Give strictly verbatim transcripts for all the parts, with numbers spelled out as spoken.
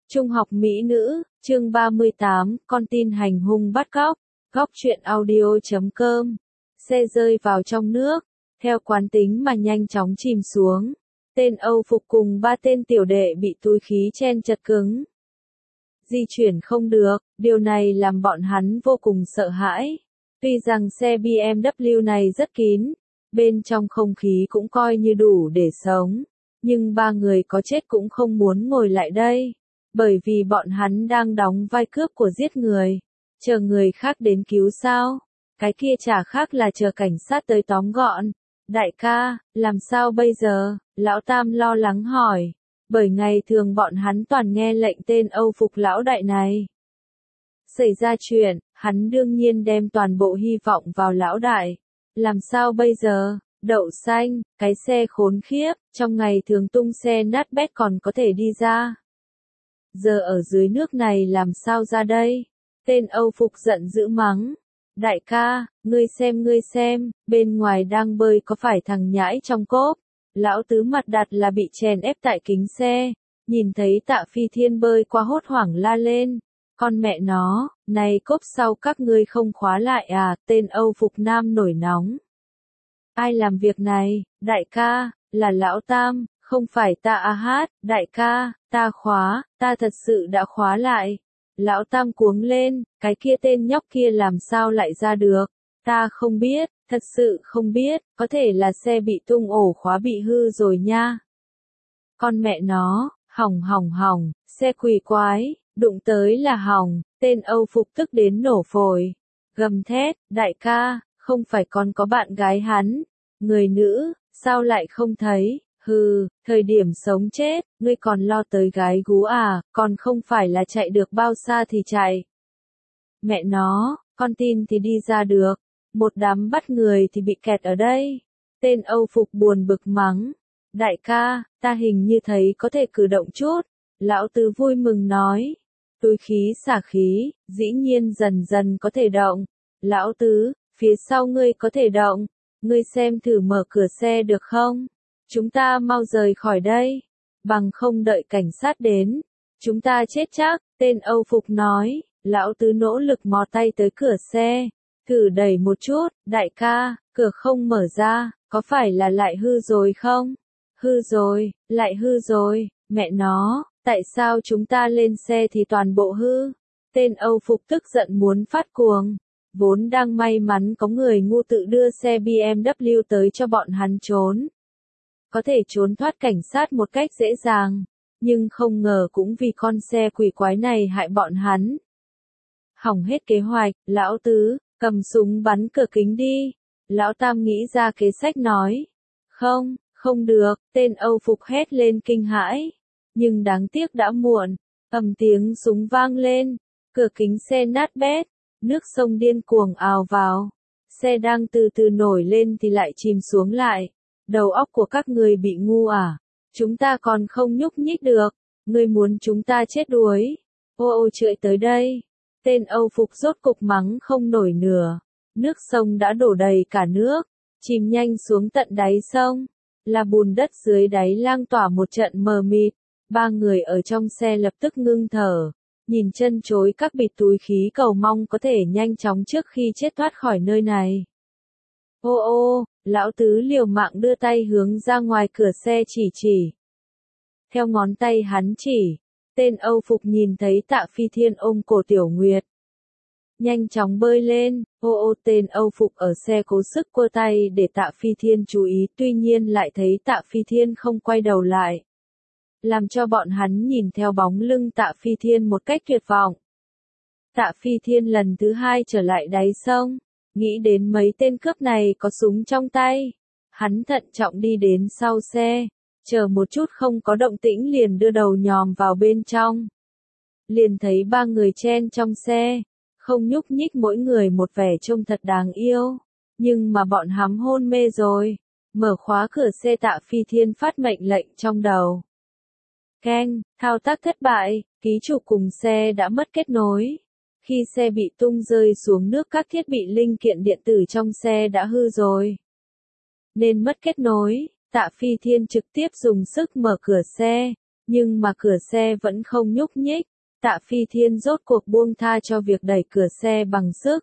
Trung học mỹ nữ, chương ba mươi tám, con tin hành hung bắt cóc. Góc truyện audio chấm com. Xe rơi vào trong nước, theo quán tính mà nhanh chóng chìm xuống. Tên Âu Phục cùng ba tên tiểu đệ bị túi khí chen chật cứng. Di chuyển không được, điều này làm bọn hắn vô cùng sợ hãi. Tuy rằng xe bê em vê này rất kín, bên trong không khí cũng coi như đủ để sống, nhưng ba người có chết cũng không muốn ngồi lại đây, bởi vì bọn hắn đang đóng vai cướp của giết người, chờ người khác đến cứu sao? Cái kia chả khác là chờ cảnh sát tới tóm gọn. Đại ca, làm sao bây giờ? Lão Tam lo lắng hỏi, bởi ngày thường bọn hắn toàn nghe lệnh tên Âu Phục lão đại này. Xảy ra chuyện, hắn đương nhiên đem toàn bộ hy vọng vào lão đại. Làm sao bây giờ? Đậu xanh, cái xe khốn khiếp, trong ngày thường tung xe nát bét còn có thể đi ra. Giờ ở dưới nước này làm sao ra đây? Tên Âu Phục giận dữ mắng. Đại ca, ngươi xem ngươi xem, bên ngoài đang bơi có phải thằng nhãi trong cốp? Lão Tứ mặt đặt là bị chèn ép tại kính xe, nhìn thấy Tạ Phi Thiên bơi qua hốt hoảng la lên. Con mẹ nó, này cốp sau các ngươi không khóa lại à? Tên Âu Phục Nam nổi nóng. Ai làm việc này? Đại ca, là Lão Tam, không phải ta à hát, đại ca, ta khóa, ta thật sự đã khóa lại. Lão Tam cuống lên, cái kia tên nhóc kia làm sao lại ra được? Ta không biết, thật sự không biết, có thể là xe bị tung ổ khóa bị hư rồi nha. Con mẹ nó, hỏng hỏng hỏng, xe quỷ quái, đụng tới là hỏng, tên Âu Phục tức đến nổ phổi. Gầm thét, đại ca, không phải còn có bạn gái hắn, người nữ, sao lại không thấy? Hừ, thời điểm sống chết, ngươi còn lo tới gái gú à, còn không phải là chạy được bao xa thì chạy. Mẹ nó, con tin thì đi ra được, một đám bắt người thì bị kẹt ở đây. Tên Âu Phục buồn bực mắng. Đại ca, ta hình như thấy có thể cử động chút. Lão Tứ vui mừng nói. Túi khí xả khí, dĩ nhiên dần dần có thể động. Lão Tứ, phía sau ngươi có thể động. Ngươi xem thử mở cửa xe được không? Chúng ta mau rời khỏi đây, bằng không đợi cảnh sát đến, chúng ta chết chắc, tên Âu Phục nói. Lão Tứ nỗ lực mò tay tới cửa xe, thử đẩy một chút, đại ca, cửa không mở ra, có phải là lại hư rồi không? Hư rồi, lại hư rồi, mẹ nó, tại sao chúng ta lên xe thì toàn bộ hư? Tên Âu Phục tức giận muốn phát cuồng, vốn đang may mắn có người ngu tự đưa xe bê em vê tới cho bọn hắn trốn. Có thể trốn thoát cảnh sát một cách dễ dàng, nhưng không ngờ cũng vì con xe quỷ quái này hại bọn hắn. Hỏng hết kế hoạch, Lão Tứ, cầm súng bắn cửa kính đi. Lão Tam nghĩ ra kế sách nói. Không, không được, tên Âu Phục hét lên kinh hãi. Nhưng đáng tiếc đã muộn, ầm tiếng súng vang lên, cửa kính xe nát bét, nước sông điên cuồng ào vào. Xe đang từ từ nổi lên thì lại chìm xuống lại. Đầu óc của các người bị ngu à? Chúng ta còn không nhúc nhích được, ngươi muốn chúng ta chết đuối. Ô ô chưởi tới đây. Tên Âu Phục rốt cục mắng không nổi nửa. Nước sông đã đổ đầy cả nước, chìm nhanh xuống tận đáy sông. Là bùn đất dưới đáy lang tỏa một trận mờ mịt. Ba người ở trong xe lập tức ngưng thở, nhìn chân chối các bịt túi khí cầu mong có thể nhanh chóng trước khi chết thoát khỏi nơi này. Ô ô, Lão Tứ liều mạng đưa tay hướng ra ngoài cửa xe chỉ chỉ. Theo ngón tay hắn chỉ, tên Âu Phục nhìn thấy Tạ Phi Thiên ôm cổ Tiểu Nguyệt. Nhanh chóng bơi lên, ô ô tên Âu Phục ở xe cố sức quơ tay để Tạ Phi Thiên chú ý, tuy nhiên lại thấy Tạ Phi Thiên không quay đầu lại. Làm cho bọn hắn nhìn theo bóng lưng Tạ Phi Thiên một cách tuyệt vọng. Tạ Phi Thiên lần thứ hai trở lại đáy sông. Nghĩ đến mấy tên cướp này có súng trong tay. Hắn thận trọng đi đến sau xe, chờ một chút không có động tĩnh liền đưa đầu nhòm vào bên trong. Liền thấy ba người chen trong xe, không nhúc nhích mỗi người một vẻ trông thật đáng yêu. Nhưng mà bọn hắn hôn mê rồi. Mở khóa cửa xe Tạ Phi Thiên phát mệnh lệnh trong đầu. Keng, thao tác thất bại, ký chủ cùng xe đã mất kết nối. Khi xe bị tung rơi xuống nước các thiết bị linh kiện điện tử trong xe đã hư rồi. Nên mất kết nối, Tạ Phi Thiên trực tiếp dùng sức mở cửa xe, Nhưng mà cửa xe vẫn không nhúc nhích, Tạ Phi Thiên rốt cuộc buông tha cho việc đẩy cửa xe bằng sức.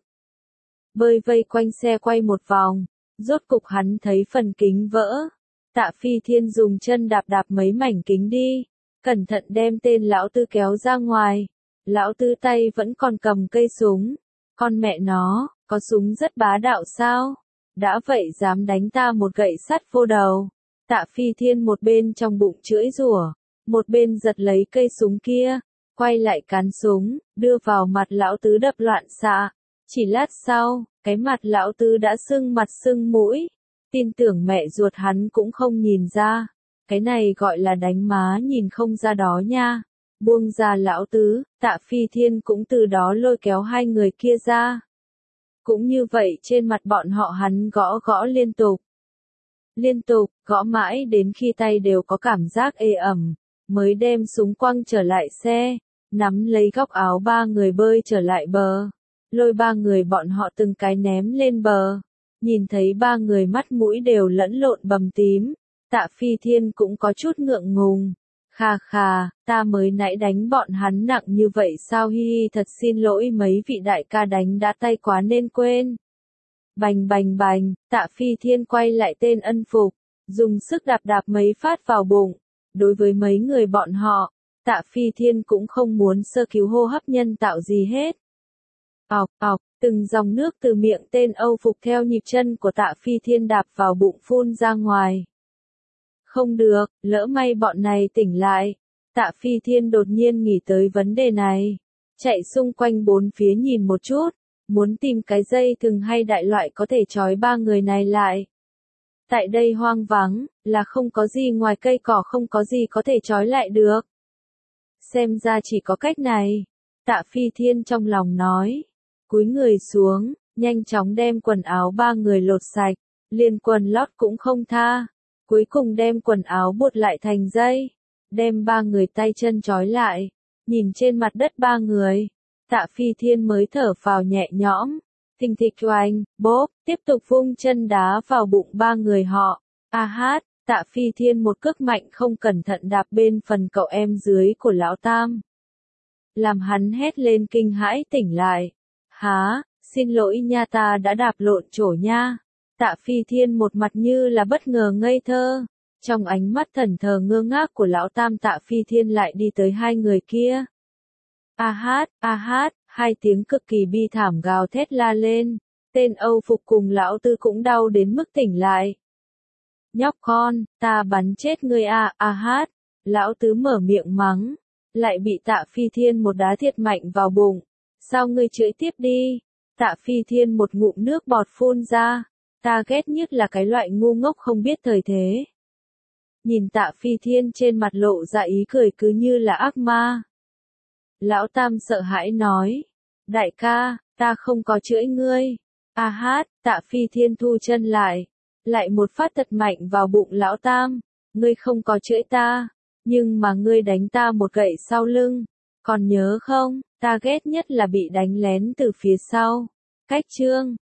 Bơi vây quanh xe quay một vòng, rốt cục hắn thấy phần kính vỡ. Tạ Phi Thiên dùng chân đạp đạp mấy mảnh kính đi, cẩn thận đem tên lão tư kéo ra ngoài. Lão tư tay vẫn còn cầm cây súng. Con mẹ nó, có súng rất bá đạo sao? Đã vậy dám đánh ta một gậy sắt vô đầu. Tạ Phi Thiên một bên trong bụng chửi rủa, một bên giật lấy cây súng kia, quay lại cán súng, đưa vào mặt lão tứ đập loạn xạ. Chỉ lát sau, cái mặt lão tứ đã sưng mặt sưng mũi. Tin tưởng mẹ ruột hắn cũng không nhìn ra. Cái này gọi là đánh má nhìn không ra đó nha. Buông ra lão tứ, Tạ Phi Thiên cũng từ đó lôi kéo hai người kia ra. Cũng như vậy trên mặt bọn họ hắn gõ gõ liên tục. Liên tục, gõ mãi đến khi tay đều có cảm giác ê ẩm, mới đem súng quăng trở lại xe, nắm lấy góc áo ba người bơi trở lại bờ, lôi ba người bọn họ từng cái ném lên bờ. Nhìn thấy ba người mắt mũi đều lẫn lộn bầm tím, Tạ Phi Thiên cũng có chút ngượng ngùng. Khà khà, ta mới nãy đánh bọn hắn nặng như vậy sao, hi hi, thật xin lỗi mấy vị đại ca, đánh đã tay quá nên quên. Bành bành bành, Tạ Phi Thiên quay lại tên ân phục, dùng sức đạp đạp mấy phát vào bụng. Đối với mấy người bọn họ, Tạ Phi Thiên cũng không muốn sơ cứu hô hấp nhân tạo gì hết. Ọc ọc, từng dòng nước từ miệng tên Âu Phục theo nhịp chân của Tạ Phi Thiên đạp vào bụng phun ra ngoài. Không được, lỡ may bọn này tỉnh lại. Tạ Phi Thiên đột nhiên nghĩ tới vấn đề này. Chạy xung quanh bốn phía nhìn một chút, muốn tìm cái dây thừng hay đại loại có thể trói ba người này lại. Tại đây hoang vắng, là không có gì ngoài cây cỏ, không có gì có thể trói lại được. Xem ra chỉ có cách này. Tạ Phi Thiên trong lòng nói. Cúi người xuống, nhanh chóng đem quần áo ba người lột sạch, liền quần lót cũng không tha. Cuối cùng đem quần áo buộc lại thành dây, đem ba người tay chân trói lại, nhìn trên mặt đất ba người, Tạ Phi Thiên mới thở phào nhẹ nhõm. Thình thịch oanh, bốp, tiếp tục vung chân đá vào bụng ba người họ. A hát, Tạ Phi Thiên một cước mạnh không cẩn thận đạp bên phần cậu em dưới của lão tam, làm hắn hét lên kinh hãi tỉnh lại. Há, xin lỗi nha, ta đã đạp lộn chỗ nha. Tạ Phi Thiên một mặt như là bất ngờ ngây thơ, trong ánh mắt thần thờ ngơ ngác của lão tam, Tạ Phi Thiên lại đi tới hai người kia. A hát, a hát, hai tiếng cực kỳ bi thảm gào thét la lên, tên Âu Phục cùng lão tư cũng đau đến mức tỉnh lại. Nhóc con, ta bắn chết ngươi a, a hát, lão tứ mở miệng mắng, lại bị Tạ Phi Thiên một đá thiệt mạnh vào bụng. Sao ngươi chửi tiếp đi? Tạ Phi Thiên một ngụm nước bọt phun ra. Ta ghét nhất là cái loại ngu ngốc không biết thời thế. Nhìn Tạ Phi Thiên trên mặt lộ ra ý cười cứ như là ác ma. Lão tam sợ hãi nói. Đại ca, ta không có chửi ngươi. A hát, Tạ Phi Thiên thu chân lại. Lại một phát thật mạnh vào bụng lão tam. Ngươi không có chửi ta. Nhưng mà ngươi đánh ta một gậy sau lưng. Còn nhớ không, ta ghét nhất là bị đánh lén từ phía sau. Cách chương.